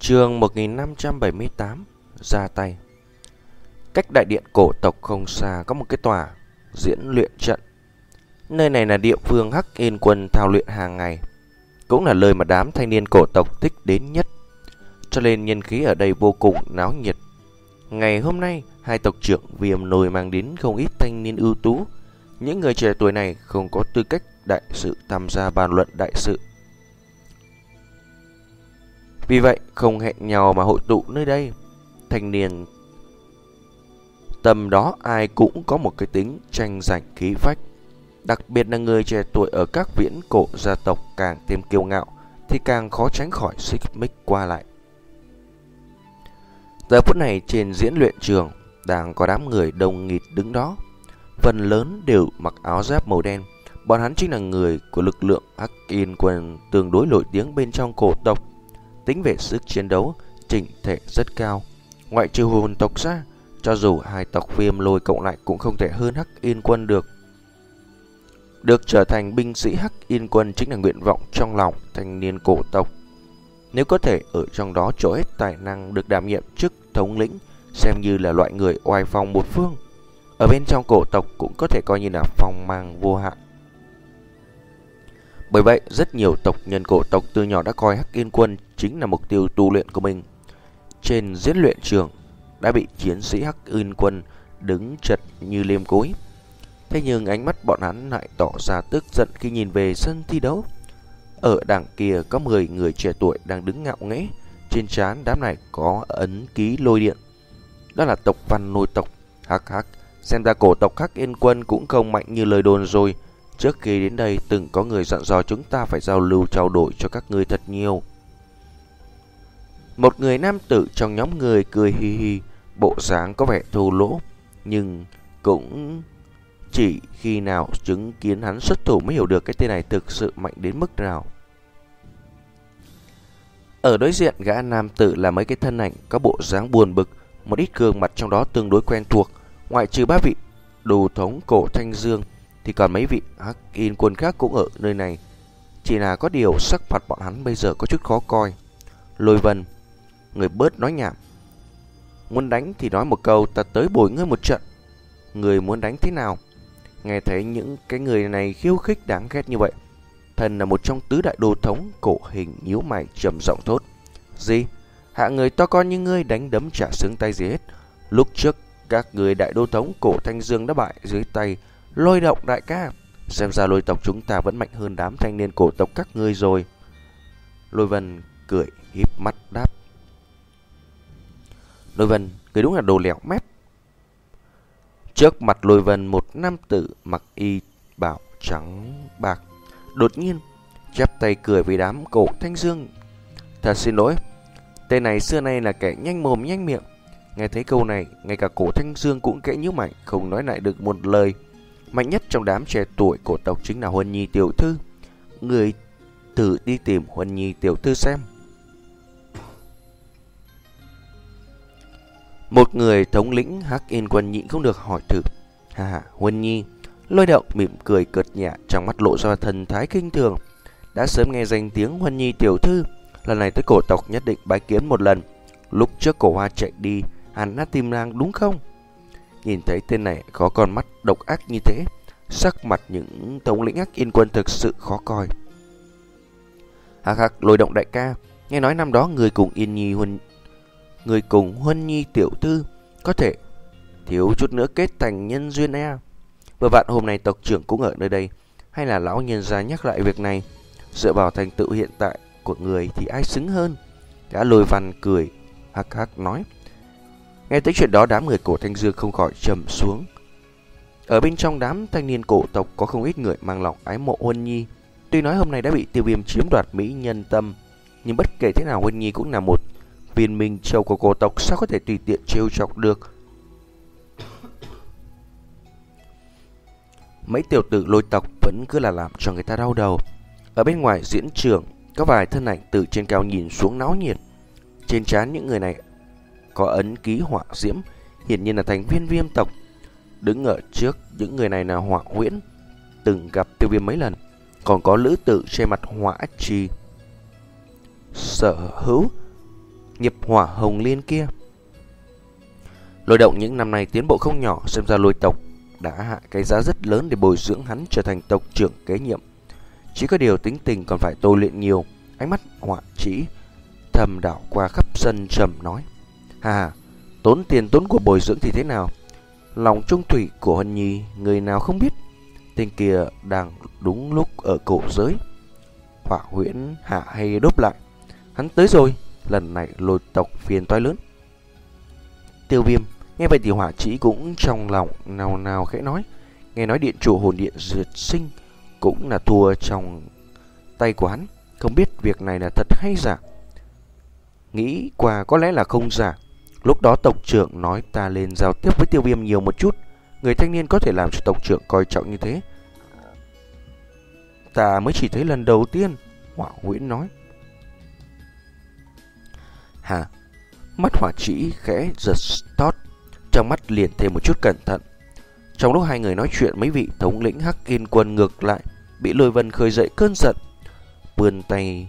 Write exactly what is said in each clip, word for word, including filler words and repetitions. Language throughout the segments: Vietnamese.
Chương một nghìn năm trăm bảy mươi tám. Ra tay. Cách đại điện cổ tộc không xa có một cái tòa diễn luyện trận. Nơi này là địa phương Hắc Yên Quân thao luyện hàng ngày, cũng là nơi mà đám thanh niên cổ tộc thích đến nhất, cho nên nhân khí ở đây vô cùng náo nhiệt. Ngày hôm nay, hai tộc trưởng Viêm Lôi mang đến không ít thanh niên ưu tú. Những người trẻ tuổi này không có tư cách đại sự tham gia bàn luận đại sự, vì vậy không hẹn nhau mà hội tụ nơi đây. Thanh niên tầm đó ai cũng có một cái tính tranh giành khí phách, đặc biệt là người trẻ tuổi ở các viễn cổ gia tộc càng thêm kiêu ngạo thì càng khó tránh khỏi xích mích qua lại. Giờ phút này trên diễn luyện trường đang có đám người đông nghịt đứng đó, phần lớn đều mặc áo giáp màu đen. Bọn hắn chính là người của lực lượng Hắc Yên Quân tương đối nổi tiếng bên trong cổ tộc. Tính về sức chiến đấu, chỉnh thể rất cao. Ngoại trừ hồn tộc ra, cho dù hai tộc Viêm Lôi cộng lại cũng không thể hơn Hắc Yên Quân được. Được trở thành binh sĩ Hắc Yên Quân chính là nguyện vọng trong lòng thanh niên cổ tộc. Nếu có thể ở trong đó trổ hết tài năng, được đảm nhiệm chức thống lĩnh, xem như là loại người oai phong một phương. Ở bên trong cổ tộc cũng có thể coi như là phong mang vô hạn. Bởi vậy, rất nhiều tộc nhân cổ tộc từ nhỏ đã coi Hắc Yên Quân chính là mục tiêu tu luyện của mình. Trên diễn luyện trường đã bị chiến sĩ Hắc Yên Quân đứng chật như liêm cối. Thế nhưng ánh mắt bọn hắn lại tỏ ra tức giận khi nhìn về sân thi đấu. Ở đằng kia có mười người trẻ tuổi đang đứng ngạo nghễ, trên trán đám này có ấn ký lôi điện. Đó là tộc Văn Lôi tộc. Hắc hắc, xem ra cổ tộc Hắc Yên Quân cũng không mạnh như lời đồn rồi. Trước khi đến đây từng có người dặn dò chúng ta phải giao lưu trao đổi cho các ngươi thật nhiều. Một người nam tử trong nhóm người cười hi hi, bộ dáng có vẻ thô lỗ, nhưng cũng chỉ khi nào chứng kiến hắn xuất thủ mới hiểu được cái tên này thực sự mạnh đến mức nào. Ở đối diện gã nam tử là mấy cái thân ảnh có bộ dáng buồn bực, một ít gương mặt trong đó tương đối quen thuộc. Ngoại trừ ba vị đồ thống cổ Thanh Dương thì còn mấy vị Hắc Yên Quân khác cũng ở nơi này. Chỉ là có điều sắc mặt bọn hắn bây giờ có chút khó coi. Lôi Vân, người bớt nói nhảm, muốn đánh thì nói một câu, ta tới bồi ngươi một trận. Người muốn đánh thế nào? Nghe thấy những cái người này khiêu khích đáng ghét như vậy, thần là một trong tứ đại đồ thống cổ hình nhíu mày trầm giọng thốt. Gì? Hạ người to con như ngươi đánh đấm chả xứng tay gì hết. Lúc trước các người đại đô thống cổ Thanh Dương đã bại dưới tay Lôi Động đại ca. Xem ra Lôi tộc chúng ta vẫn mạnh hơn đám thanh niên cổ tộc các ngươi rồi. Lôi Vân cười híp mắt đáp. Lôi Vân, người đúng là đồ lẻo mép. Trước mặt Lôi Vân, một nam tử mặc y bào trắng bạc đột nhiên chắp tay cười với đám cổ Thanh Dương. Thật xin lỗi, tên này xưa nay là kẻ nhanh mồm nhanh miệng. Nghe thấy câu này, ngay cả cổ Thanh Dương cũng kẽ nhíu mày, không nói lại được một lời. Mạnh nhất trong đám trẻ tuổi cổ tộc chính là Huân Nhi tiểu thư. Người thử đi tìm Huân Nhi tiểu thư xem. Một người thống lĩnh Hắc Yên Quân nhịn không được hỏi thử. Hà hà, Huân Nhi. Lôi Động mỉm cười cợt nhả, trong mắt lộ ra thần thái kinh thường. Đã sớm nghe danh tiếng Huân Nhi tiểu thư, lần này tới cổ tộc nhất định bái kiến một lần. Lúc trước cổ hoa chạy đi, hắn đã tìm nàng đúng không? Nhìn thấy tên này có con mắt độc ác như thế, sắc mặt những thống lĩnh Hắc Yên Quân thực sự khó coi. Hắc hắc, Lôi Động đại ca, nghe nói năm đó người cùng Yên Nhi Huân người cùng Huân Nhi tiểu thư có thể thiếu chút nữa kết thành nhân duyên e. Vừa vặn hôm nay tộc trưởng cũng ở nơi đây, hay là lão nhân gia nhắc lại việc này. Dựa vào thành tựu hiện tại của người thì ai xứng hơn? Gã Lôi Văn cười hắc hắc nói. Nghe tới chuyện đó, đám người cổ Thanh Dương không khỏi trầm xuống. Ở bên trong đám thanh niên cổ tộc có không ít người mang lòng ái mộ Huân Nhi. Tuy nói hôm nay đã bị Tiêu Viêm chiếm đoạt mỹ nhân tâm, nhưng bất kể thế nào Huân Nhi cũng là một viên minh châu của cổ tộc, sao có thể tùy tiện trêu chọc được. Mấy tiểu tử Lôi tộc vẫn cứ là làm cho người ta đau đầu. Ở bên ngoài diễn trường có vài thân ảnh từ trên cao nhìn xuống náo nhiệt. Trên trán những người này có ấn ký hỏa diễm, hiển nhiên là thành viên Viêm tộc. Đứng ở trước những người này là Hỏa Huyễn, từng gặp Tiêu Viêm mấy lần. Còn có lữ tử trên mặt Hỏa Trì, sở hữu nghiệp hỏa hồng liên kia. Lôi Động những năm nay tiến bộ không nhỏ, xem ra Lôi tộc đã hạ cái giá rất lớn để bồi dưỡng hắn trở thành tộc trưởng kế nhiệm. Chỉ có điều tính tình còn phải tôi luyện nhiều. Ánh mắt Họa Chỉ thầm đảo qua khắp sân trầm nói: Hà, tốn tiền tốn của bồi dưỡng thì thế nào? Lòng trung thủy của Huân Nhi người nào không biết. Tên kia đang đúng lúc ở cổ giới. Họa Huyễn hạ hay đốp lại: Hắn tới rồi. Lần này Lôi tộc phiền toái lớn. Tiêu Viêm nghe vậy thì Họa Chỉ cũng trong lòng nào nào khẽ nói: Nghe nói điện chủ hồn điện diệt sinh cũng là thua trong tay của hắn, không biết việc này là thật hay giả. Nghĩ qua có lẽ là không giả. Lúc đó tộc trưởng nói ta lên giao tiếp với Tiêu Viêm nhiều một chút. Người thanh niên có thể làm cho tộc trưởng coi trọng như thế, ta mới chỉ thấy lần đầu tiên. Họa Huyễn nói. Hả? Mắt Họa Chỉ khẽ giật tót, trong mắt liền thêm một chút cẩn thận. Trong lúc hai người nói chuyện, mấy vị thống lĩnh Hắc Yên quân ngược lại bị Lôi Vân khơi dậy cơn giận, vươn tay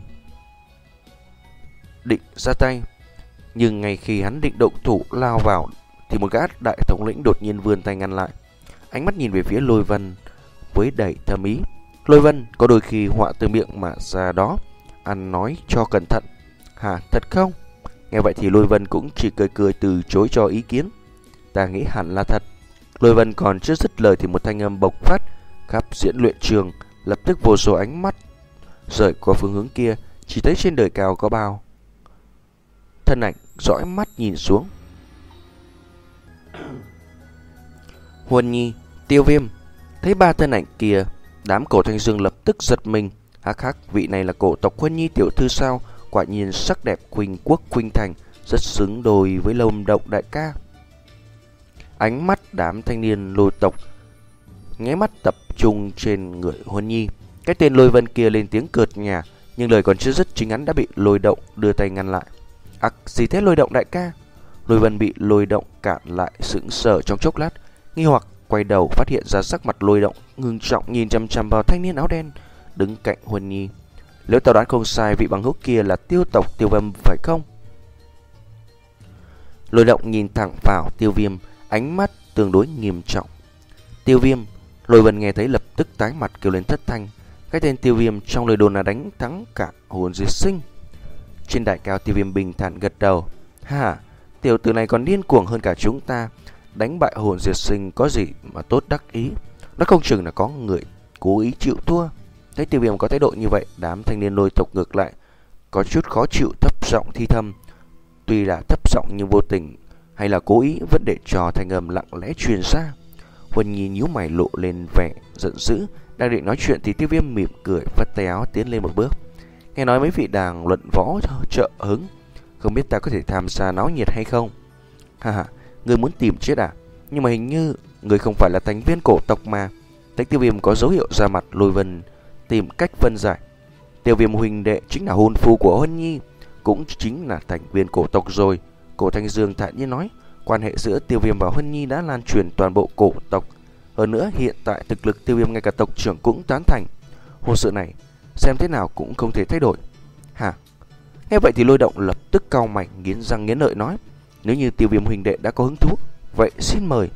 định ra tay. Nhưng ngay khi hắn định động thủ lao vào thì một gã đại thống lĩnh đột nhiên vươn tay ngăn lại. Ánh mắt nhìn về phía Lôi Vân với đầy thâm ý. Lôi Vân, có đôi khi họa từ miệng mà ra đó, ăn nói cho cẩn thận. Hả, thật không? Nghe vậy thì Lôi Vân cũng chỉ cười cười từ chối cho ý kiến. Ta nghĩ hẳn là thật. Lôi Vân còn chưa dứt lời thì một thanh âm bộc phát khắp diễn luyện trường. Lập tức vô số ánh mắt rời qua phương hướng kia. Chỉ thấy trên đời cao có bao thân ảnh dõi mắt nhìn xuống. Huân Nhi, Tiêu Viêm. Thấy ba thân ảnh kia, đám Cổ Thanh Dương lập tức giật mình. Hắc hắc, vị này là cổ tộc Huân Nhi tiểu thư sao? Quả nhiên sắc đẹp khuynh quốc khuynh thành, rất xứng đôi với Lông Động đại ca. Ánh mắt đám thanh niên Lôi tộc nháy mắt tập trung trên người Huân Nhi. Cái tên Lôi Vân kia lên tiếng cợt nhả, nhưng lời còn chưa dứt chính hắn đã bị Lôi Động đưa tay ngăn lại. Ặc, gì thế Lôi Động đại ca? Lôi Vân bị Lôi Động cản lại, sững sờ trong chốc lát, nghi hoặc quay đầu phát hiện ra sắc mặt Lôi Động ngưng trọng nhìn chằm chằm vào thanh niên áo đen đứng cạnh Huân Nhi. Nếu tao đoán không sai, vị bằng hữu kia là Tiêu tộc Tiêu Viêm phải không? Lôi Động nhìn thẳng vào Tiêu Viêm, ánh mắt tương đối nghiêm trọng. Tiêu Viêm. Lôi Vân nghe thấy lập tức tái mặt kêu lên thất thanh. Cái tên Tiêu Viêm trong lời đồn là đánh thắng cả hồn diệt sinh. Trên đài cao, Tiêu Viêm bình thản gật đầu. Ha, tiểu tử này còn điên cuồng hơn cả chúng ta. Đánh bại hồn diệt sinh có gì mà tốt đắc ý. Nó không chừng là có người cố ý chịu thua. Thấy Tiêu Viêm có thái độ như vậy, đám thanh niên Lôi tộc ngược lại có chút khó chịu, thấp giọng thi thầm. Tuy là thấp giọng nhưng vô tình hay là cố ý vẫn để cho thanh âm lặng lẽ truyền ra. Huân Nhi nhíu mày lộ lên vẻ giận dữ. Đang định nói chuyện thì Tiêu Viêm mỉm cười, vắt tay áo tiến lên một bước. Nghe nói mấy vị đang luận võ trợ hứng, không biết ta có thể tham gia náo nhiệt hay không? Ha ha, ngươi muốn tìm chết à? Nhưng mà hình như ngươi không phải là thành viên cổ tộc mà. Thấy Tiêu Viêm có dấu hiệu ra mặt, Lôi Vân tìm cách phân giải. Tiêu Viêm huynh đệ chính là hôn phu của Huân Nhi, cũng chính là thành viên cổ tộc rồi. Cổ Thanh Dương thản nhiên nói, quan hệ giữa Tiêu Viêm và Huân Nhi đã lan truyền toàn bộ cổ tộc. Hơn nữa hiện tại thực lực Tiêu Viêm ngay cả tộc trưởng cũng tán thành. Hôn sự này xem thế nào cũng không thể thay đổi. Hả? Nghe vậy thì Lôi Động lập tức cau mày, nghiến răng nghiến lợi nói, nếu như Tiêu Viêm huynh đệ đã có hứng thú, vậy xin mời.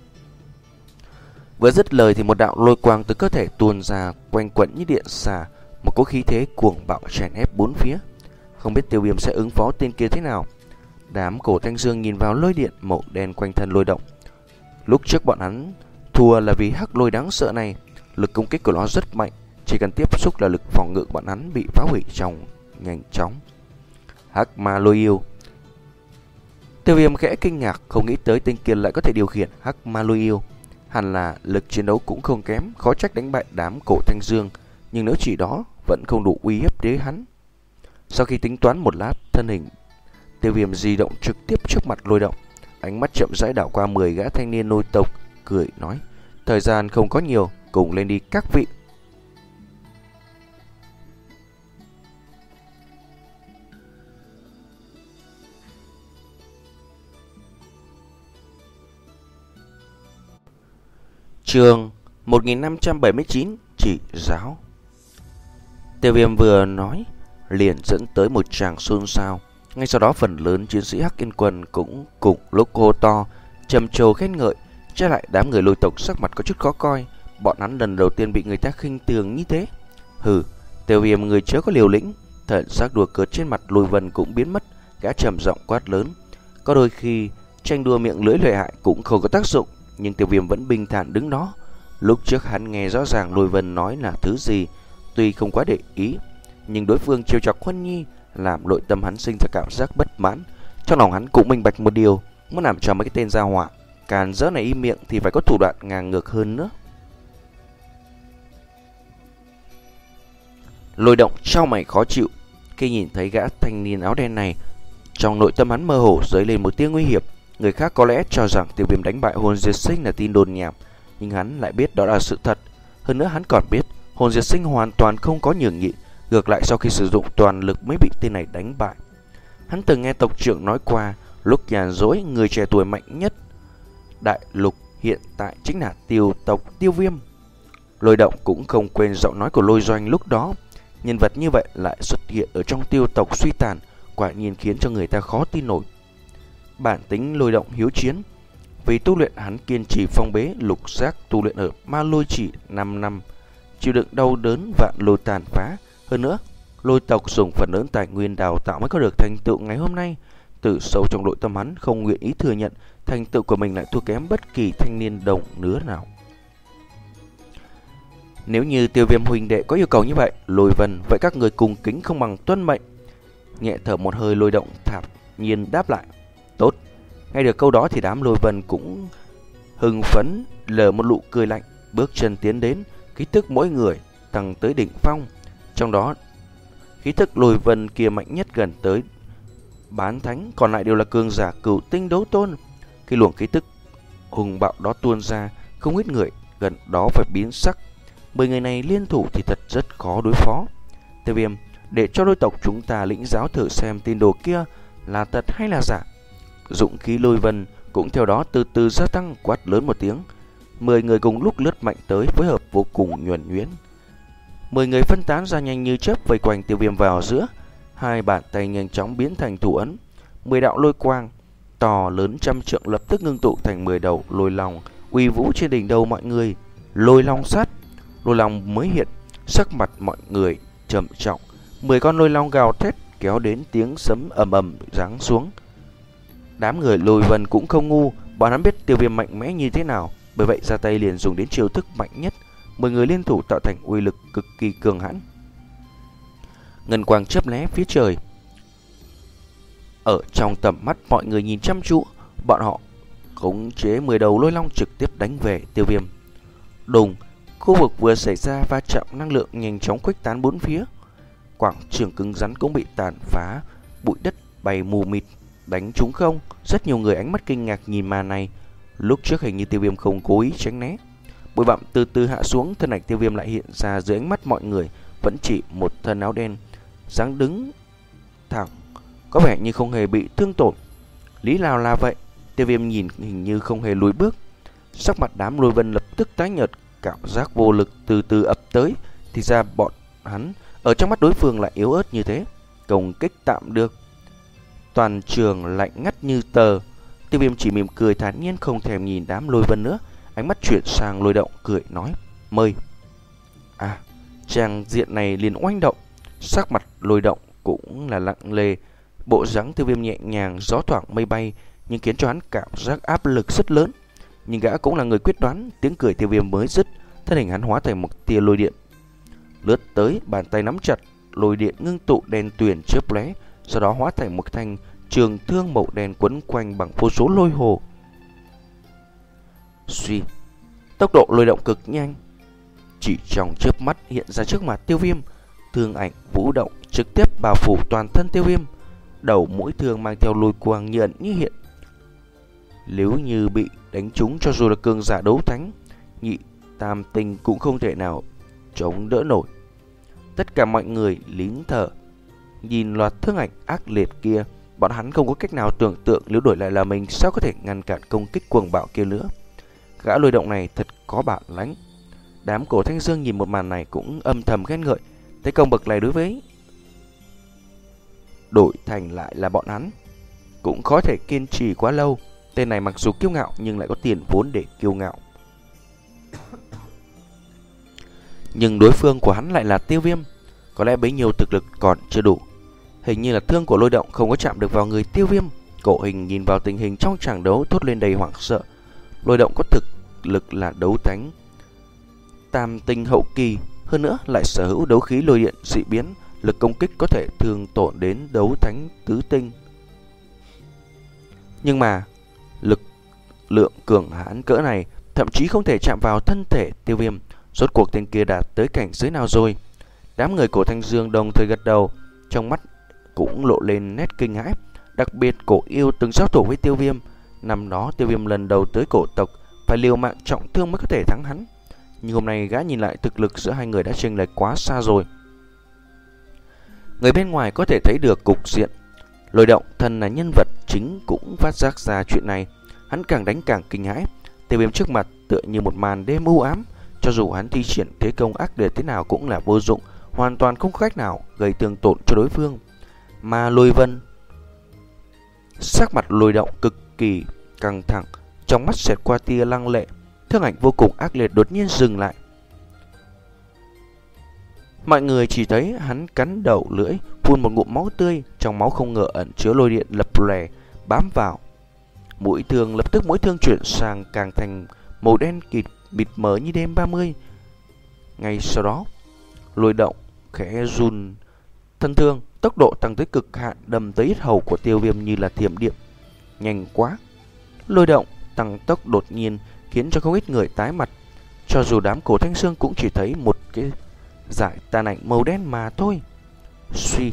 Vừa dứt lời thì một đạo lôi quang từ cơ thể tuôn ra, quanh quẩn như điện xà, một cỗ khí thế cuồng bạo chèn ép bốn phía. Không biết Tiêu Viêm sẽ ứng phó tên kia thế nào. Đám Cổ Thanh Dương nhìn vào lôi điện màu đen quanh thân Lôi Động. Lúc trước bọn hắn thua là vì hắc lôi đáng sợ này, lực công kích của nó rất mạnh, chỉ cần tiếp xúc là lực phòng ngự của bọn hắn bị phá hủy trong nhanh chóng. Hắc ma lôi yêu. Tiêu Viêm khẽ kinh ngạc, không nghĩ tới tên kia lại có thể điều khiển hắc ma lôi yêu. Hẳn là lực chiến đấu cũng không kém, khó trách đánh bại đám Cổ Thanh Dương, nhưng nếu chỉ đó vẫn không đủ uy hiếp đến hắn. Sau khi tính toán một lát, thân hình Tiêu Viêm di động trực tiếp trước mặt Lôi Động, ánh mắt chậm rãi đảo qua mười gã thanh niên Lôi tộc, cười nói, thời gian không có nhiều, cùng lên đi các vị. Chương một nghìn năm trăm bảy mươi chín, chỉ giáo. Tiêu Viêm vừa nói liền dẫn tới một tràng xôn xao. Ngay sau đó phần lớn chiến sĩ Hắc Yên Quân cũng cùng lúc hô to, trầm trồ khen ngợi. Trái lại đám người Lôi tộc sắc mặt có chút khó coi, bọn hắn lần đầu tiên bị người ta khinh thường như thế. Hừ, Tiêu Viêm người chớ có liều lĩnh. Thần sắc đùa cợt trên mặt Lôi Vân cũng biến mất, gã trầm giọng quát lớn. Có đôi khi tranh đua miệng lưỡi lợi hại cũng không có tác dụng, nhưng Tiêu Viêm vẫn bình thản đứng đó. Lúc trước hắn nghe rõ ràng Lôi Vân nói là thứ gì, tuy không quá để ý, nhưng đối phương trêu chọc Huân Nhi làm nội tâm hắn sinh ra cảm giác bất mãn. Trong lòng hắn cũng minh bạch một điều, muốn làm cho mấy cái tên gia họa càn rỡ này im miệng thì phải có thủ đoạn ngang ngược hơn nữa. Lôi Động trao mày khó chịu khi nhìn thấy gã thanh niên áo đen này. Trong nội tâm hắn mơ hồ dấy lên một tia nguy hiểm. Người khác có lẽ cho rằng Tiêu Viêm đánh bại Hồn Diệt Sinh là tin đồn nhảm, nhưng hắn lại biết đó là sự thật. Hơn nữa hắn còn biết Hồn Diệt Sinh hoàn toàn không có nhường nhịn, ngược lại sau khi sử dụng toàn lực mới bị tên này đánh bại. Hắn từng nghe tộc trưởng nói qua, lúc nhàn rỗi người trẻ tuổi mạnh nhất đại lục hiện tại chính là Tiêu tộc Tiêu Viêm. Lôi Động cũng không quên giọng nói của Lôi Doanh lúc đó. Nhân vật như vậy lại xuất hiện ở trong Tiêu tộc suy tàn, quả nhiên khiến cho người ta khó tin nổi. Bản tính Lôi Động hiếu chiến, vì tu luyện hắn kiên trì phong bế lục giác tu luyện ở Ma Lôi chỉ năm năm, chịu đựng đau đớn vạn lôi tàn phá. Hơn nữa, Lôi tộc dùng phần lớn tài nguyên đào tạo mới có được thành tựu ngày hôm nay. Từ sâu trong nội tâm hắn không nguyện ý thừa nhận thành tựu của mình lại thua kém bất kỳ thanh niên đồng lứa nào. Nếu như Tiêu Viêm huynh đệ có yêu cầu như vậy, Lôi Vân, vậy các người cùng kính không bằng tuân mệnh. Nhẹ thở một hơi, Lôi Động thản nhiên đáp lại. Tốt. Nghe được câu đó thì đám Lôi Vân cũng hưng phấn, lờ một nụ cười lạnh, bước chân tiến đến, khí tức mỗi người tăng tới đỉnh phong. Trong đó, khí tức Lôi Vân kia mạnh nhất gần tới bán thánh, còn lại đều là cường giả cửu tinh đấu tôn. Khi luồng khí tức hùng bạo đó tuôn ra, không ít người gần đó phải biến sắc. Mười người này liên thủ thì thật rất khó đối phó. Tiêu Viêm, để cho Lôi tộc chúng ta lĩnh giáo thử xem tin đồ kia là thật hay là giả. Dụng khí Lôi Vân cũng theo đó từ từ gia tăng, quát lớn một tiếng. Mười người cùng lúc lướt mạnh tới, phối hợp vô cùng nhuần nhuyễn. Mười người phân tán ra nhanh như chớp, vây quanh Tiêu Viêm vào giữa. Hai bàn tay nhanh chóng biến thành thủ ấn. Mười đạo lôi quang to lớn trăm trượng lập tức ngưng tụ thành mười đầu lôi long uy vũ trên đỉnh đầu mọi người. Lôi long sát. Lôi long mới hiện, sắc mặt mọi người trầm trọng. Mười con lôi long gào thét kéo đến, tiếng sấm ầm ầm giáng xuống. Đám người Lôi Vân cũng không ngu, bọn hắn biết Tiêu Viêm mạnh mẽ như thế nào, bởi vậy ra tay liền dùng đến chiêu thức mạnh nhất. Mười người liên thủ tạo thành uy lực cực kỳ cường hãn. Ngân quang chớp lóe phía trời. Ở trong tầm mắt mọi người nhìn chăm chú, bọn họ khống chế mười đầu lôi long trực tiếp đánh về Tiêu Viêm. Đùng, khu vực vừa xảy ra va chạm năng lượng nhanh chóng khuếch tán bốn phía. Quảng trường cứng rắn cũng bị tàn phá, bụi đất bay mù mịt, đánh trúng không. Rất nhiều người ánh mắt kinh ngạc nhìn màn này. Lúc trước hình như Tiêu Viêm không cố ý tránh né. Bụi bặm từ từ hạ xuống, thân ảnh Tiêu Viêm lại hiện ra dưới ánh mắt mọi người, vẫn chỉ một thân áo đen, dáng đứng thẳng, có vẻ như không hề bị thương tổn. Lý nào là vậy? Tiêu Viêm nhìn hình như không hề lùi bước. Sắc mặt đám Lôi Vân lập tức tái nhợt, cảm giác vô lực từ từ ập tới. Thì ra bọn hắn ở trong mắt đối phương lại yếu ớt như thế, công kích tạm được. Toàn trường lạnh ngắt như tờ. Tiêu Viêm chỉ mỉm cười thản nhiên, không thèm nhìn đám Lôi Vân nữa, ánh mắt chuyển sang Lôi Động, cười nói: mời. À, trang diện này liền oanh động. Sắc mặt Lôi Động cũng là lặng lề, bộ dáng Tiêu Viêm nhẹ nhàng, gió thoảng mây bay, nhưng khiến cho hắn cảm giác áp lực rất lớn. Nhưng gã cũng là người quyết đoán. Tiếng cười Tiêu Viêm mới dứt, thân hình hắn hóa thành một tia lôi điện lướt tới, bàn tay nắm chặt lôi điện ngưng tụ đen tuyền chớp lóe, sau đó hóa thành một thanh trường thương màu đen quấn quanh bằng vô số lôi hồ. Suy, tốc độ lôi động cực nhanh, chỉ trong chớp mắt hiện ra trước mặt Tiêu Viêm. Thương ảnh vũ động trực tiếp bao phủ toàn thân Tiêu Viêm, đầu mũi thương mang theo lôi quang như ẩn như hiện. Nếu như bị đánh trúng, cho dù là cường giả đấu thánh, nhị tam tinh cũng không thể nào chống đỡ nổi. Tất cả mọi người lín thở, nhìn loạt thương ảnh ác liệt kia. Bọn hắn không có cách nào tưởng tượng nếu đổi lại là mình sao có thể ngăn cản công kích cuồng bạo kia nữa. Gã Lôi Động này thật có bản lãnh. Đám Cổ Thanh Dương nhìn một màn này cũng âm thầm khen ngợi. Thấy công bậc này đối với đổi thành lại là bọn hắn cũng khó thể kiên trì quá lâu. Tên này mặc dù kiêu ngạo nhưng lại có tiền vốn để kiêu ngạo. Nhưng đối phương của hắn lại là Tiêu Viêm. Có lẽ bấy nhiêu thực lực còn chưa đủ. Hình như là thương của Lôi Động không có chạm được vào người Tiêu Viêm. Cổ Hình nhìn vào tình hình trong tràng đấu thốt lên đầy hoảng sợ. Lôi Động có thực lực là đấu thánh tam tinh hậu kỳ, hơn nữa lại sở hữu đấu khí lôi điện dị biến, lực công kích có thể thương tổn đến đấu thánh tứ tinh. Nhưng mà lực lượng cường hãn cỡ này thậm chí không thể chạm vào thân thể Tiêu Viêm. Rốt cuộc tên kia đạt tới cảnh giới nào rồi? Đám người Cổ Thanh Dương đồng thời gật đầu, trong mắt cũng lộ lên nét kinh hãi. Đặc biệt Cổ Yêu từng giao thủ với Tiêu Viêm. Năm đó Tiêu Viêm lần đầu tới cổ tộc phải liều mạng trọng thương mới có thể thắng hắn. Nhưng hôm nay gã nhìn lại thực lực giữa hai người đã chênh lệch quá xa rồi. Người bên ngoài có thể thấy được cục diện. Lôi Động thân là nhân vật chính cũng phát giác ra chuyện này. Hắn càng đánh càng kinh hãi. Tiêu Viêm trước mặt tựa như một màn đêm u ám. Cho dù hắn thi triển thế công ác liệt thế nào cũng là vô dụng, hoàn toàn không có cách nào gây thương tổn cho đối phương. Mà Lôi Vân, sắc mặt Lôi Động cực kỳ căng thẳng, trong mắt xẹt qua tia lăng lệ. Thương ảnh vô cùng ác liệt đột nhiên dừng lại. Mọi người chỉ thấy hắn cắn đầu lưỡi, phun một ngụm máu tươi, trong máu không ngờ ẩn chứa lôi điện lập lòe bám vào. Mũi thương lập tức mũi thương chuyển sang càng thành màu đen kịt bịt mờ như đêm ba mươi. Ngay sau đó, Lôi Động khẽ run thân thương, tốc độ tăng tới cực hạn, đâm tới yết hầu của Tiêu Viêm như là thiểm điện. Nhanh quá! Lôi Động tăng tốc đột nhiên khiến cho không ít người tái mặt. Cho dù đám Cổ Thanh Dương cũng chỉ thấy một cái dải tàn ảnh màu đen mà thôi. Suy,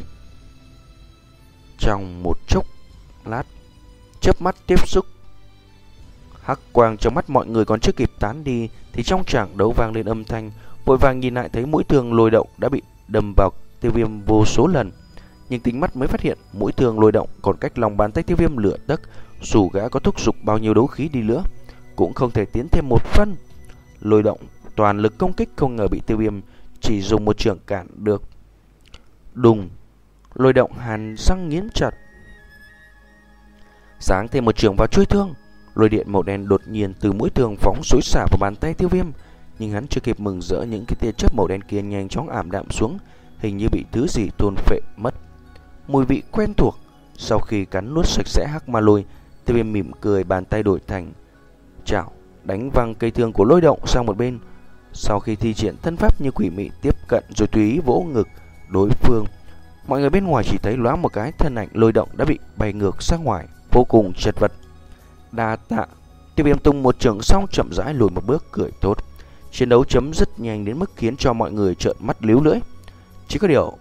trong một chốc lát, chớp mắt tiếp xúc, hắc quang trong mắt mọi người còn chưa kịp tán đi thì trong tràng đấu vang lên âm thanh. Vội vàng nhìn lại thấy mũi thương Lôi Động đã bị đâm vào Tiêu Viêm vô số lần, nhưng tính mắt mới phát hiện mũi thương Lôi Động còn cách lòng bàn tay Tiêu Viêm lửa tấc. Dù gã có thúc giục bao nhiêu đấu khí đi nữa cũng không thể tiến thêm một phân. Lôi Động toàn lực công kích không ngờ bị Tiêu Viêm chỉ dùng một chưởng cản được. Đùng! Lôi Động hàn răng nghiến chặt, giáng thêm một chưởng vào chuôi thương. Lôi điện màu đen đột nhiên từ mũi thương phóng xối xả vào bàn tay Tiêu Viêm, nhưng hắn chưa kịp mừng rỡ, những cái tia chớp màu đen kia nhanh chóng ảm đạm xuống, hình như bị thứ gì thôn phệ mất. Mùi vị quen thuộc. Sau khi cắn nuốt sạch sẽ hắc ma lôi, Tiêu Viêm mỉm cười, bàn tay đổi thành chảo, đánh văng cây thương của Lôi Động sang một bên. Sau khi thi triển thân pháp như quỷ mị tiếp cận rồi tùy ý vỗ ngực đối phương, mọi người bên ngoài chỉ thấy loáng một cái thân ảnh Lôi Động đã bị bay ngược ra ngoài, vô cùng chật vật. Đa tạ! Tiêu Viêm tung một chưởng xong chậm rãi lùi một bước, cười tốt. Chiến đấu chấm dứt nhanh đến mức khiến cho mọi người trợn mắt líu lưỡi. Chỉ có điều,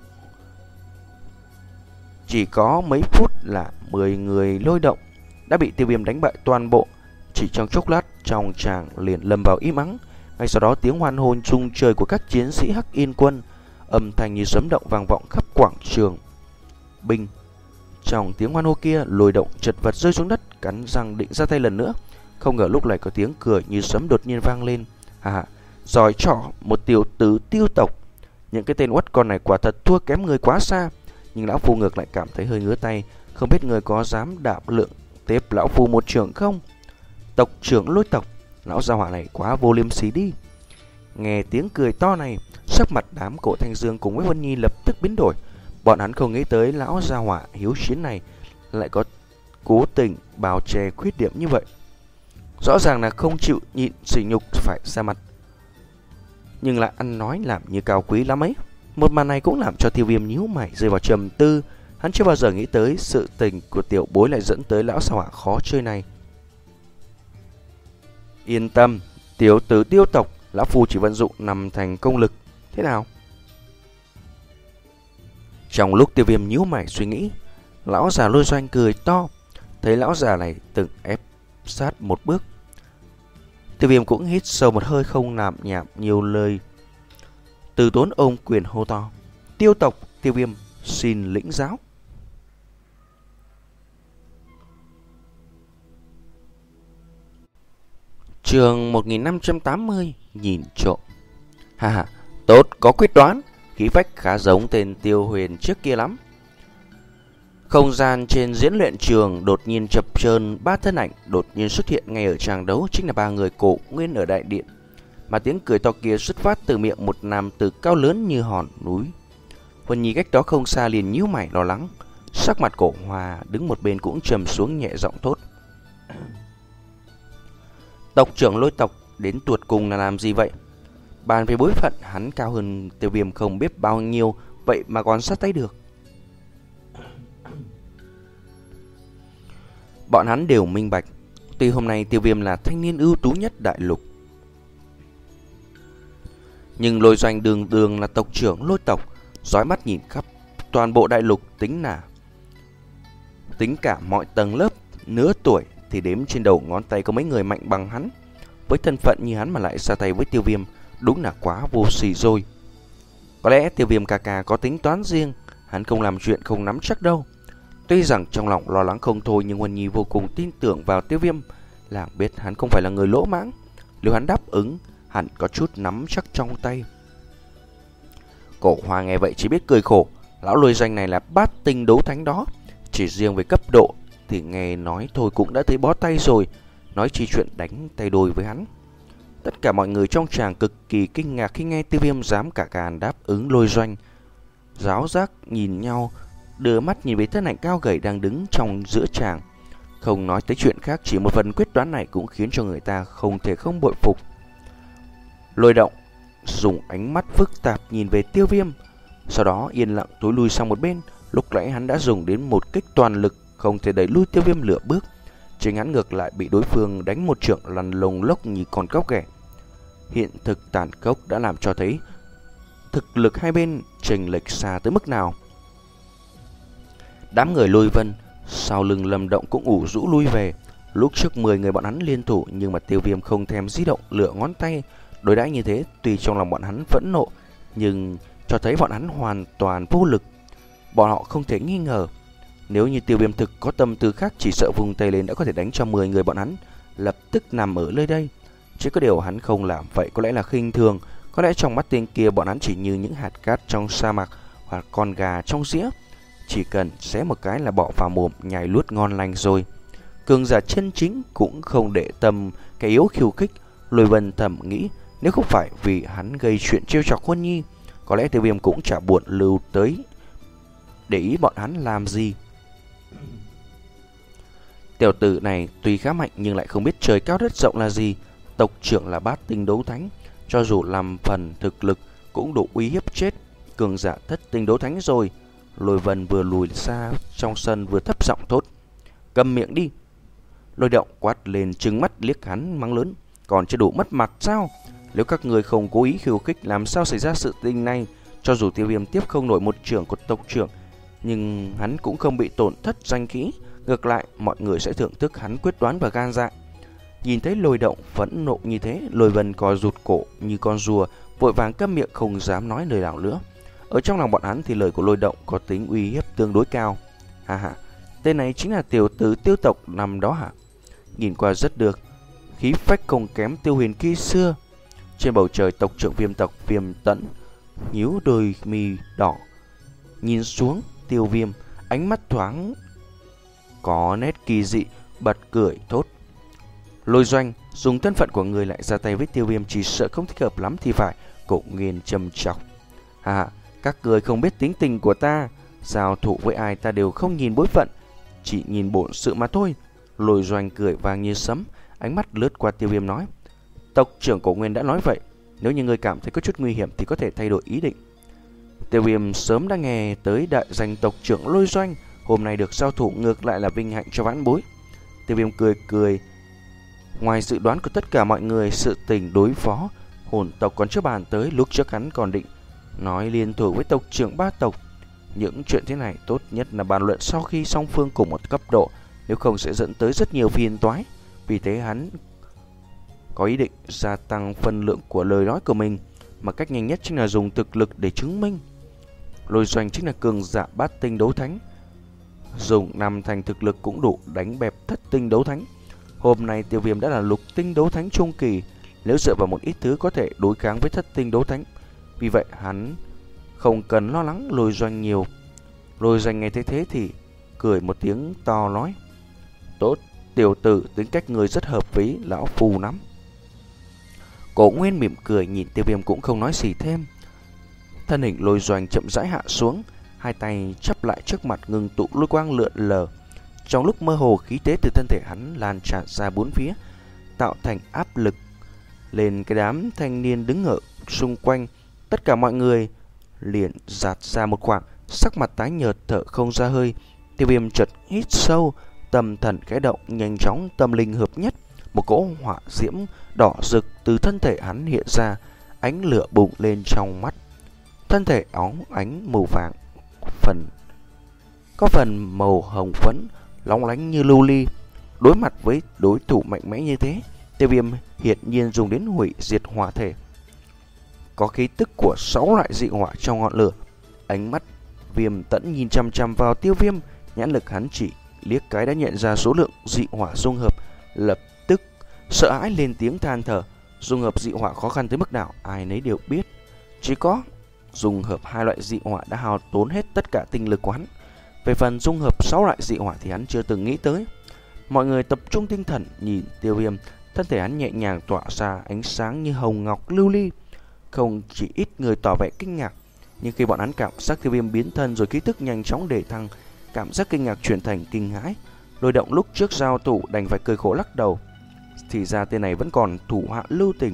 chỉ có mấy phút là mười người Lôi Động đã bị Tiêu Viêm đánh bại toàn bộ. Chỉ trong chốc lát, trong tràng liền lâm vào im ắng. Ngay sau đó tiếng hoan hô rung trời của các chiến sĩ Hắc Yên quân, âm thanh như sấm động vang vọng khắp quảng trường. Binh! Trong tiếng hoan hô kia, Lôi Động chật vật rơi xuống đất, cắn răng định ra tay lần nữa. Không ngờ lúc này có tiếng cười như sấm đột nhiên vang lên. Hà hà, giỏi trỏ, một tiểu tử Tiêu tộc. Những cái tên uất con này quả thật thua kém người quá xa. Nhưng lão phu ngược lại cảm thấy hơi ngứa tay. Không biết người có dám đảm lượng tiếp lão phu một trưởng không? Tộc trưởng Lôi tộc, lão gia hỏa này quá vô liêm sỉ đi. Nghe tiếng cười to này, sắc mặt đám Cổ Thanh Dương cùng với Vân Nhi lập tức biến đổi. Bọn hắn không nghĩ tới lão gia hỏa hiếu chiến này lại có cố tình bào che khuyết điểm như vậy. Rõ ràng là không chịu nhịn sỉ nhục phải ra mặt, nhưng lại ăn nói làm như cao quý lắm ấy. Một màn này cũng làm cho Tiêu Viêm nhíu mày rơi vào trầm tư. Hắn chưa bao giờ nghĩ tới sự tình của tiểu bối lại dẫn tới lão gia hỏa khó chơi này. Yên tâm, tiểu tử Tiêu tộc, lão phu chỉ vận dụng nằm thành công lực. Thế nào? Trong lúc Tiêu Viêm nhíu mày suy nghĩ, lão già Lôi Doanh cười to. Thấy lão già này từng ép sát một bước, Tiêu Viêm cũng hít sâu một hơi, không làm nhảm nhiều lời, từ tốn ôm quyền hô to: Tiêu tộc, Tiêu Viêm xin lĩnh giáo. Chương một nghìn năm trăm tám mươi, nhìn trộm. Ha ha, tốt, có quyết đoán, khí phách khá giống tên Tiêu Huyền trước kia lắm. Không gian trên diễn luyện trường đột nhiên chập chờn, ba thân ảnh đột nhiên xuất hiện ngay ở tràng đấu, chính là ba người Cổ Nguyên ở đại điện. Mà tiếng cười to kia xuất phát từ miệng một nam tử cao lớn như hòn núi. Huân Nhi cách đó không xa liền nhíu mày lo lắng, sắc mặt Cổ Hòa đứng một bên cũng trầm xuống nhẹ giọng thốt: "Tộc trưởng Lôi tộc đến tuột cùng là làm gì vậy?" Bàn về bối phận, hắn cao hơn Tiêu Viêm không biết bao nhiêu, vậy mà còn sát tay được. Bọn hắn đều minh bạch, tuy hôm nay Tiêu Viêm là thanh niên ưu tú nhất đại lục, nhưng Lôi Doanh đường đường là tộc trưởng Lôi tộc, dõi mắt nhìn khắp toàn bộ đại lục, tính là tính cả mọi tầng lớp, nửa tuổi thì đếm trên đầu ngón tay có mấy người mạnh bằng hắn. Với thân phận như hắn mà lại ra tay với Tiêu Viêm, đúng là quá vô sỉ rồi. Có lẽ Tiêu Viêm ca ca có tính toán riêng, hắn không làm chuyện không nắm chắc đâu. Tuy rằng trong lòng lo lắng không thôi, nhưng Huân Nhi vô cùng tin tưởng vào Tiêu Viêm, làng biết hắn không phải là người lỗ mãng. Nếu hắn đáp ứng, hẳn có chút nắm chắc trong tay. Cổ Hòa nghe vậy chỉ biết cười khổ. Lão Lôi Doanh này là bát tinh đấu thánh đó, chỉ riêng về cấp độ thì nghe nói thôi cũng đã thấy bó tay rồi, nói chi chuyện đánh tay đôi với hắn. Tất cả mọi người trong tràng cực kỳ kinh ngạc khi nghe Tiêu Viêm dám cả gan đáp ứng Lôi Doanh. Giáo giác nhìn nhau, đưa mắt nhìn về thân ảnh cao gầy đang đứng trong giữa tràng. Không nói tới chuyện khác, chỉ một phần quyết đoán này cũng khiến cho người ta không thể không bội phục. Lôi Động dùng ánh mắt phức tạp nhìn về Tiêu Viêm, sau đó yên lặng tối lui sang một bên. Lúc nãy hắn đã dùng đến một kích toàn lực, không thể đẩy lui Tiêu Viêm lửa bước. Chính hắn ngược lại bị đối phương đánh một trượng lăn lông lốc như con cóc ghẻ. Hiện thực tàn khốc đã làm cho thấy thực lực hai bên chênh lệch xa tới mức nào. Đám người Lôi Vân sau lưng Lâm Động cũng ủ rũ lui về. Lúc trước mười người bọn hắn liên thủ, nhưng mà Tiêu Viêm không thèm di động lựa ngón tay. Đối đãi như thế, tuy trong lòng bọn hắn phẫn nộ, nhưng cho thấy bọn hắn hoàn toàn vô lực. Bọn họ không thể nghi ngờ, nếu như Tiêu Viêm thực có tâm tư khác, chỉ sợ vùng tay lên đã có thể đánh cho mười người bọn hắn lập tức nằm ở nơi đây. Chỉ có điều hắn không làm vậy có lẽ là khinh thường. Có lẽ trong mắt tên kia bọn hắn chỉ như những hạt cát trong sa mạc hoặc con gà trong dĩa, chỉ cần xé một cái là bỏ vào mồm nhai luốt ngon lành rồi. Cường giả chân chính cũng không để tâm cái yếu khiêu khích. Lôi Vân thầm nghĩ, nếu không phải vì hắn gây chuyện trêu chọc Huân Nhi, có lẽ Tiêu Viêm cũng chả buồn lưu tới để ý bọn hắn làm gì. Tiểu tử này tuy khá mạnh nhưng lại không biết trời cao đất rộng là gì. Tộc trưởng là bát tinh đấu thánh, cho dù làm phần thực lực cũng đủ uy hiếp chết cường giả thất tinh đấu thánh rồi. Lôi Vân vừa lùi xa trong sân vừa thấp giọng thốt: "Cầm miệng đi." Lôi Động quát lên, trừng mắt liếc hắn mắng lớn: "Còn chưa đủ mất mặt sao? Nếu các người không cố ý khiêu khích, làm sao xảy ra sự tình này? Cho dù Tiêu Viêm tiếp không nổi một trưởng của tộc trưởng, nhưng hắn cũng không bị tổn thất danh khí. Ngược lại, mọi người sẽ thưởng thức hắn quyết đoán và gan dạ." Nhìn thấy Lôi Động phẫn nộ như thế, Lôi Vân co rụt cổ như con rùa, vội vàng câm miệng không dám nói lời nào nữa. Ở trong lòng bọn hắn thì lời của Lôi Động có tính uy hiếp tương đối cao. Ha ha, tên này chính là tiểu tử Tiêu tộc năm đó hả? Nhìn qua rất được, khí phách không kém Tiêu Huyền khi xưa. Trên bầu trời, tộc trưởng Viêm tộc Viêm Tẫn nhíu đôi mi đỏ, nhìn xuống Tiêu Viêm, ánh mắt thoáng có nét kỳ dị, bật cười thốt: "Lôi Doanh, dùng thân phận của người lại ra tay với Tiêu Viêm chỉ sợ không thích hợp lắm thì phải." Cổ Nguyên trầm trọng: "À, các người không biết tính tình của ta, giao thủ với ai ta đều không nhìn bối phận, chỉ nhìn bổn sự mà thôi." Lôi Doanh cười vang như sấm, ánh mắt lướt qua Tiêu Viêm nói: "Tộc trưởng Cổ Nguyên đã nói vậy, nếu như người cảm thấy có chút nguy hiểm thì có thể thay đổi ý định." Tiêu Viêm sớm đã nghe tới đại danh tộc trưởng Lôi Doanh, hôm nay được giao thủ ngược lại là vinh hạnh cho vãn bối. Tiêu Viêm cười cười, ngoài dự đoán của tất cả mọi người, sự tình đối phó hồn tộc còn chưa bàn tới. Lúc trước hắn còn định nói liên thủ với tộc trưởng ba tộc. Những chuyện thế này tốt nhất là bàn luận sau khi song phương cùng một cấp độ, nếu không sẽ dẫn tới rất nhiều phiền toái. Vì thế hắn có ý định gia tăng phân lượng của lời nói của mình, mà cách nhanh nhất chính là dùng thực lực để chứng minh. Lôi Doanh chính là cường giả bát tinh đấu thánh, dùng năm thành thực lực cũng đủ đánh bẹp thất tinh đấu thánh. Hôm nay Tiêu Viêm đã là lục tinh đấu thánh trung kỳ, nếu dựa vào một ít thứ có thể đối kháng với thất tinh đấu thánh. Vì vậy hắn không cần lo lắng Lôi Doanh nhiều. Lôi Doanh nghe thấy thế thì cười một tiếng to nói: Tốt, tiểu tử, tính cách người rất hợp với lão phù lắm. Cổ Nguyên mỉm cười nhìn Tiêu Viêm cũng không nói gì thêm. Thân hình Lôi Doanh chậm rãi hạ xuống, hai tay chắp lại trước mặt ngưng tụ lôi quang lượn lờ. Trong lúc mơ hồ, khí thế từ thân thể hắn lan tràn ra bốn phía, tạo thành áp lực lên cái đám thanh niên đứng ở xung quanh. Tất cả mọi người liền giạt ra một khoảng, sắc mặt tái nhợt, thở không ra hơi. Tiêu Viêm chợt hít sâu, tâm thần khẽ động, nhanh chóng tâm linh hợp nhất, một cỗ hỏa diễm đỏ rực từ thân thể hắn hiện ra, ánh lửa bùng lên trong mắt. Thân thể óng ánh màu vàng, phần có phần màu hồng phấn, lóng lánh như lưu ly. Đối mặt với đối thủ mạnh mẽ như thế, Tiêu Viêm hiển nhiên dùng đến hủy diệt hỏa thể. Có khí tức của sáu loại dị hỏa trong ngọn lửa. Ánh mắt Viêm Tẫn nhìn chăm chăm vào Tiêu Viêm, nhãn lực hắn chỉ liếc cái đã nhận ra số lượng dị hỏa dung hợp, lập tức sợ hãi lên tiếng than thở. Dung hợp dị hỏa khó khăn tới mức nào ai nấy đều biết, chỉ có dung hợp hai loại dị hỏa đã hao tốn hết tất cả tinh lực của hắn. Về phần dung hợp sáu loại dị hỏa thì hắn chưa từng nghĩ tới. Mọi người tập trung tinh thần nhìn Tiêu Viêm, thân thể hắn nhẹ nhàng tỏa ra ánh sáng như hồng ngọc lưu ly. Không chỉ ít người tỏ vẻ kinh ngạc, nhưng khi bọn hắn cảm giác Tiêu Viêm biến thân rồi khí tức nhanh chóng để thăng, cảm giác kinh ngạc chuyển thành kinh hãi. Lôi Động lúc trước giao thủ đành phải cười khổ lắc đầu, thì ra tên này vẫn còn thủ hạ lưu tình.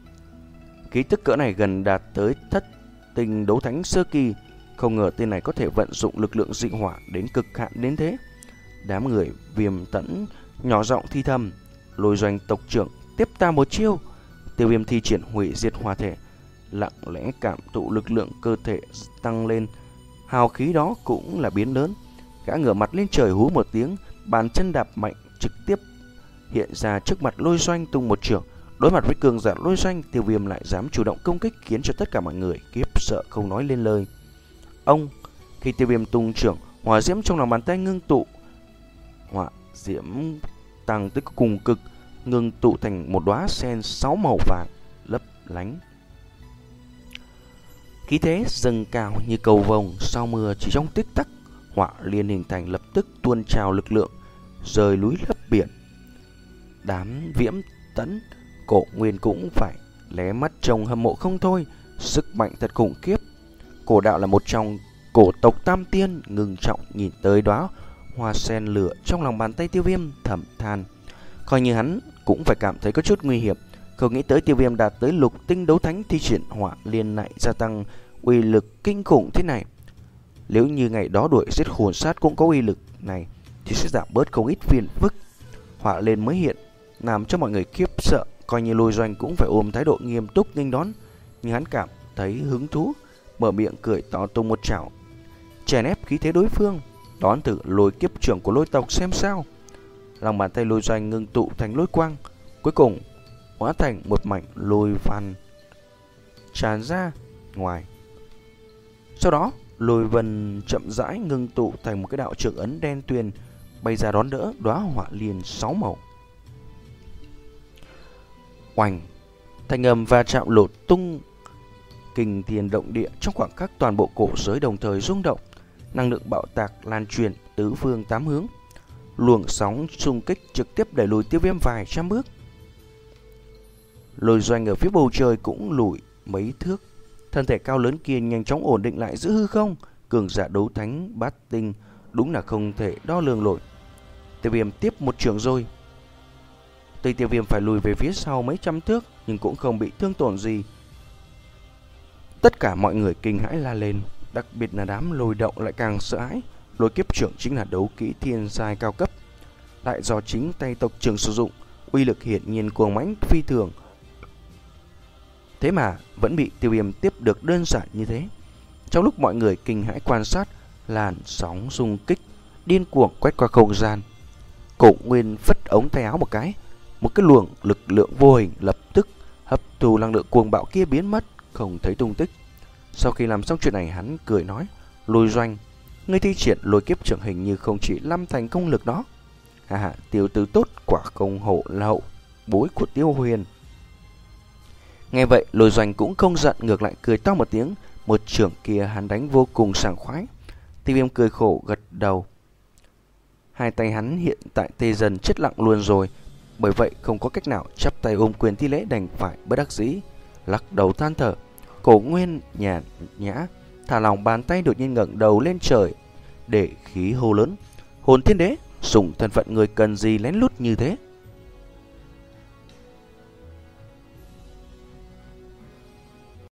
Khí tức cỡ này gần đạt tới thất tinh đấu thánh sơ kỳ, không ngờ tên này có thể vận dụng lực lượng dị hỏa đến cực hạn đến thế. Đám người Viêm Tẫn nhỏ giọng thi thầm: Lôi Doanh tộc trưởng, tiếp ta một chiêu. Tiêu Viêm thi triển hủy diệt hỏa thể, lặng lẽ cảm thụ lực lượng cơ thể tăng lên, hào khí đó cũng là biến lớn. Gã ngửa mặt lên trời hú một tiếng, bàn chân đạp mạnh trực tiếp hiện ra trước mặt Lôi Doanh tung một chưởng. Đối mặt với cường giả Lôi Doanh, Tiêu Viêm lại dám chủ động công kích, khiến cho tất cả mọi người khiếp sợ không nói lên lời. Ông, khi Tiêu Viêm tung chưởng, hỏa diễm trong lòng bàn tay ngưng tụ, hỏa diễm tăng tới cùng cực, ngưng tụ thành một đóa sen sáu màu vàng lấp lánh. Khí thế dâng cao như cầu vồng sau mưa, chỉ trong tích tắc, hỏa liên hình thành lập tức tuôn trào lực lượng, rời núi lấp biển. Đám Viêm Tẫn, Cổ Nguyên cũng phải lé mắt trông hâm mộ không thôi, sức mạnh thật khủng khiếp. Cổ Đạo là một trong cổ tộc Tam Tiên, ngưng trọng nhìn tới đóa hoa sen lửa trong lòng bàn tay Tiêu Viêm, thầm than. Coi như hắn cũng phải cảm thấy có chút nguy hiểm, không nghĩ tới Tiêu Viêm đạt tới lục tinh đấu thánh, thi triển hỏa liên lại gia tăng uy lực kinh khủng thế này. Nếu như ngày đó đuổi giết hồn sát cũng có uy lực này thì sẽ giảm bớt không ít phiền phức. Hỏa lên mới hiện làm cho mọi người khiếp sợ, coi như Lôi Doanh cũng phải ôm thái độ nghiêm túc nghênh đón. Nhưng hắn cảm thấy hứng thú, mở miệng cười to tung một chảo, chèn ép khí thế đối phương, đón thử lôi kiếp trưởng của lôi tộc xem sao. Lòng bàn tay Lôi Doanh ngưng tụ thành lôi quang, cuối cùng hóa thành một mảnh lôi văn tràn ra ngoài. Sau đó lôi vân chậm rãi ngưng tụ thành một cái đạo trưởng ấn đen tuyền, bay ra đón đỡ đóa hỏa liên sáu màu. Oanh, thanh âm va chạm lột tung kinh thiên động địa, trong khoảng khắc toàn bộ cổ giới đồng thời rung động, năng lượng bạo tạc lan truyền tứ phương tám hướng, luồng sóng xung kích trực tiếp đẩy lùi Tiêu Viêm vài trăm bước. Lôi Doanh ở phía bầu trời cũng lùi mấy thước, thân thể cao lớn kia nhanh chóng ổn định lại giữa hư không. Cường giả đấu thánh bát tinh đúng là không thể đo lường nổi. Tiêu Viêm tiếp một trường rồi. Tuy Tiêu Viêm phải lùi về phía sau mấy trăm thước, nhưng cũng không bị thương tổn gì. Tất cả mọi người kinh hãi la lên, đặc biệt là đám Lôi Động lại càng sợ hãi. Lôi kiếp trưởng chính là đấu kỹ thiên giai cao cấp, lại do chính tay tộc trưởng sử dụng, uy lực hiển nhiên cuồng mãnh phi thường. Thế mà vẫn bị Tiêu Viêm tiếp được đơn giản như thế. Trong lúc mọi người kinh hãi quan sát, làn sóng xung kích điên cuồng quét qua không gian. Cổ Nguyên phất ống tay áo một cái, một cái luồng lực lượng vô hình lập tức hấp thu năng lượng cuồng bạo kia biến mất, không thấy tung tích. Sau khi làm xong chuyện này, hắn cười nói: Lôi Doanh, ngươi thi triển lôi kiếp trưởng hình như không chỉ năm thành công lực đó. Hà hà, tiểu tử tốt quả không hổ là hậu bối của Tiêu Huyền. Nghe vậy, Lôi Doanh cũng không giận, ngược lại cười to một tiếng, một trưởng kia hắn đánh vô cùng sảng khoái. Tiêu Viêm cười khổ gật đầu. Hai tay hắn hiện tại tê dần chết lặng luôn rồi, bởi vậy không có cách nào, chắp tay ôm quyền thi lễ đành phải bất đắc dĩ, lắc đầu than thở. Cổ Nguyên nhàn nhã, thả lòng bàn tay đột nhiên ngẩng đầu lên trời, để khí hô lớn: Hồn Thiên Đế, dùng thân phận người cần gì lén lút như thế?